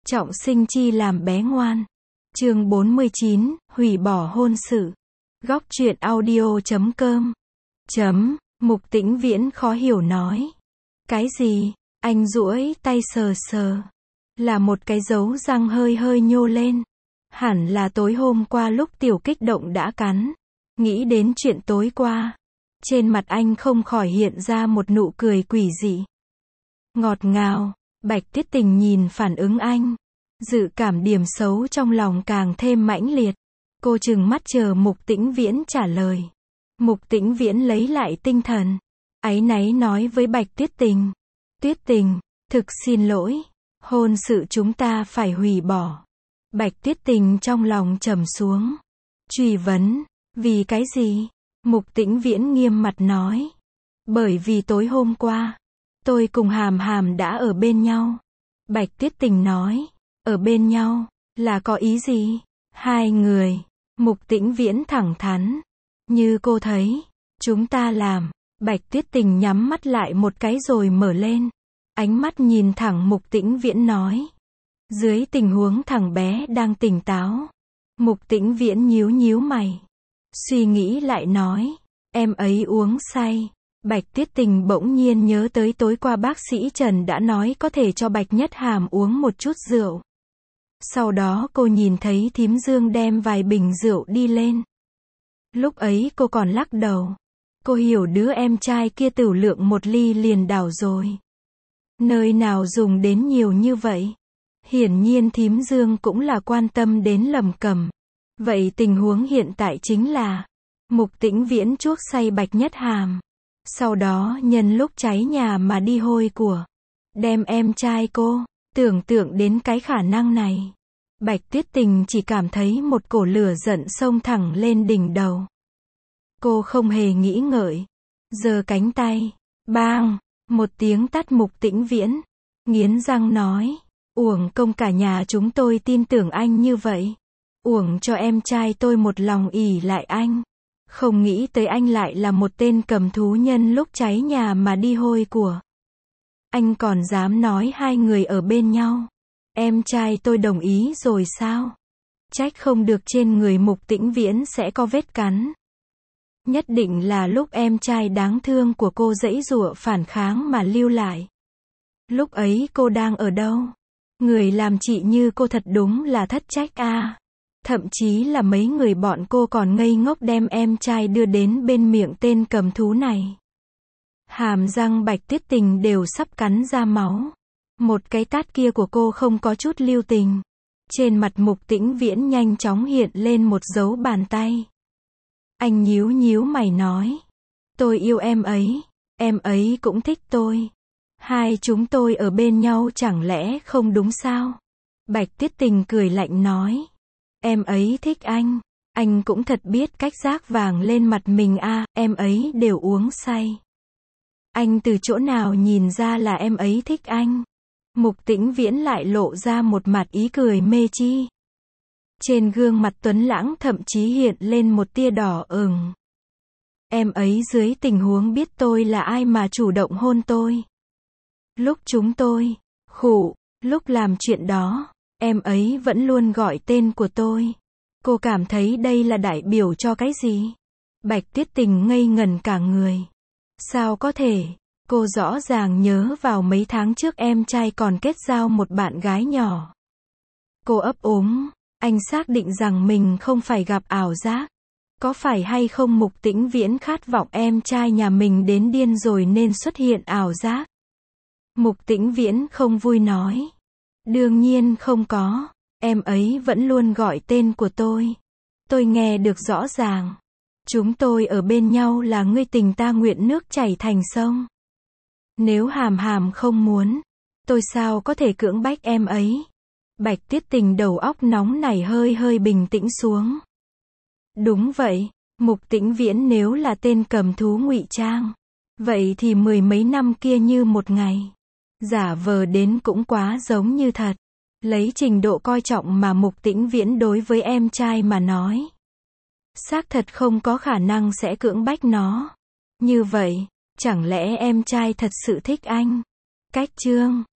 trọng sinh chi làm bé ngoan. Chương 49, hủy bỏ hôn sự. Góc truyện audio.com. Mục Tĩnh Viễn khó hiểu nói. Cái gì? Anh duỗi tay sờ sờ. Là một cái dấu răng hơi hơi nhô lên. Hẳn là tối hôm qua lúc Tiểu kích động đã cắn. Nghĩ đến chuyện tối qua. Trên mặt anh không khỏi hiện ra một nụ cười quỷ dị. Ngọt ngào. Bạch Tiết Tình nhìn phản ứng anh. Dự cảm điểm xấu trong lòng càng thêm mãnh liệt. Cô trừng mắt chờ Mục Tĩnh Viễn trả lời. Mục Tĩnh Viễn lấy lại tinh thần. Áy náy nói với Bạch Tiết Tình. Tuyết Tình, thực xin lỗi. Hôn sự chúng ta phải hủy bỏ. Bạch Tiết Tình trong lòng trầm xuống. Truy vấn, vì cái gì? Mục Tĩnh Viễn nghiêm mặt nói. Bởi vì tối hôm qua, tôi cùng Hàm Hàm đã ở bên nhau. Bạch Tiết Tình nói. Ở bên nhau, là có ý gì? Hai người. Mục Tĩnh Viễn thẳng thắn. Như cô thấy, chúng ta làm. Bạch Tiết Tình nhắm mắt lại một cái rồi mở lên. Ánh mắt nhìn thẳng Mục Tĩnh Viễn nói. Dưới tình huống thằng bé đang tỉnh táo. Mục Tĩnh Viễn nhíu nhíu mày. Suy nghĩ lại nói. Em ấy uống say. Bạch Tiết Tình bỗng nhiên nhớ tới tối qua bác sĩ Trần đã nói có thể cho Bạch Nhất Hàm uống một chút rượu. Sau đó cô nhìn thấy thím Dương đem vài bình rượu đi lên. Lúc ấy cô còn lắc đầu. Cô hiểu đứa em trai kia tửu lượng một ly liền đảo rồi. Nơi nào dùng đến nhiều như vậy? Hiển nhiên thím Dương cũng là quan tâm đến Lâm Cầm. Vậy tình huống hiện tại chính là Mục Tĩnh Viễn chuốc say Bạch Nhất Hàm. Sau đó nhân lúc cháy nhà mà đi hôi của. Đem em trai cô. Tưởng tượng đến cái khả năng này. Bạch Tiết Tình chỉ cảm thấy một cổ lửa giận xông thẳng lên đỉnh đầu. Cô không hề nghĩ ngợi. Giơ cánh tay. Bang! Một tiếng tát Mục Tĩnh Viễn. Nghiến răng nói. Uổng công cả nhà chúng tôi tin tưởng anh như vậy. Uổng cho em trai tôi một lòng ỷ lại anh. Không nghĩ tới anh lại là một tên cầm thú nhân lúc cháy nhà mà đi hôi của. Anh còn dám nói hai người ở bên nhau. Em trai tôi đồng ý rồi sao? Trách không được trên người Mục Tĩnh Viễn sẽ có vết cắn. Nhất định là lúc em trai đáng thương của cô giãy giụa phản kháng mà lưu lại. Lúc ấy cô đang ở đâu? Người làm chị như cô thật đúng là thất trách a. Thậm chí là mấy người bọn cô còn ngây ngốc đem em trai đưa đến bên miệng tên cầm thú này. Hàm răng Bạch Tiết Tình đều sắp cắn ra máu. Một cái tát kia của cô không có chút lưu tình. Trên mặt Mục Tĩnh Viễn nhanh chóng hiện lên một dấu bàn tay. Anh nhíu nhíu mày nói. Tôi yêu em ấy cũng thích tôi. Hai chúng tôi ở bên nhau chẳng lẽ không đúng sao? Bạch Tiết Tình cười lạnh nói. Em ấy thích anh cũng thật biết cách rác vàng lên mặt mình a. Em ấy đều uống say. Anh từ chỗ nào nhìn ra là em ấy thích anh? Mục Tĩnh Viễn lại lộ ra một mặt ý cười mê chi. Trên gương mặt tuấn lãng thậm chí hiện lên một tia đỏ ửng. Em ấy dưới tình huống biết tôi là ai mà chủ động hôn tôi. Lúc chúng tôi, lúc làm chuyện đó, em ấy vẫn luôn gọi tên của tôi. Cô cảm thấy đây là đại biểu cho cái gì? Bạch Tiết Tình ngây ngẩn cả người. Sao có thể? Cô rõ ràng nhớ vào mấy tháng trước em trai còn kết giao một bạn gái nhỏ. Cô ấp úng. Anh xác định rằng mình không phải gặp ảo giác. Có phải hay không Mục Tĩnh Viễn khát vọng em trai nhà mình đến điên rồi nên xuất hiện ảo giác? Mục Tĩnh Viễn không vui nói. Đương nhiên không có. Em ấy vẫn luôn gọi tên của tôi. Tôi nghe được rõ ràng. Chúng tôi ở bên nhau là ngươi tình ta nguyện nước chảy thành sông. Nếu Hàm Hàm không muốn, tôi sao có thể cưỡng bách em ấy? Bạch Tiết Tình đầu óc nóng nảy hơi hơi bình tĩnh xuống. Đúng vậy, Mục Tĩnh Viễn nếu là tên cầm thú ngụy trang, vậy thì mười mấy năm kia như một ngày. Giả vờ đến cũng quá giống như thật. Lấy trình độ coi trọng mà Mục Tĩnh Viễn đối với em trai mà nói. Xác thật không có khả năng sẽ cưỡng bách nó. Như vậy, chẳng lẽ em trai thật sự thích anh? Cách chương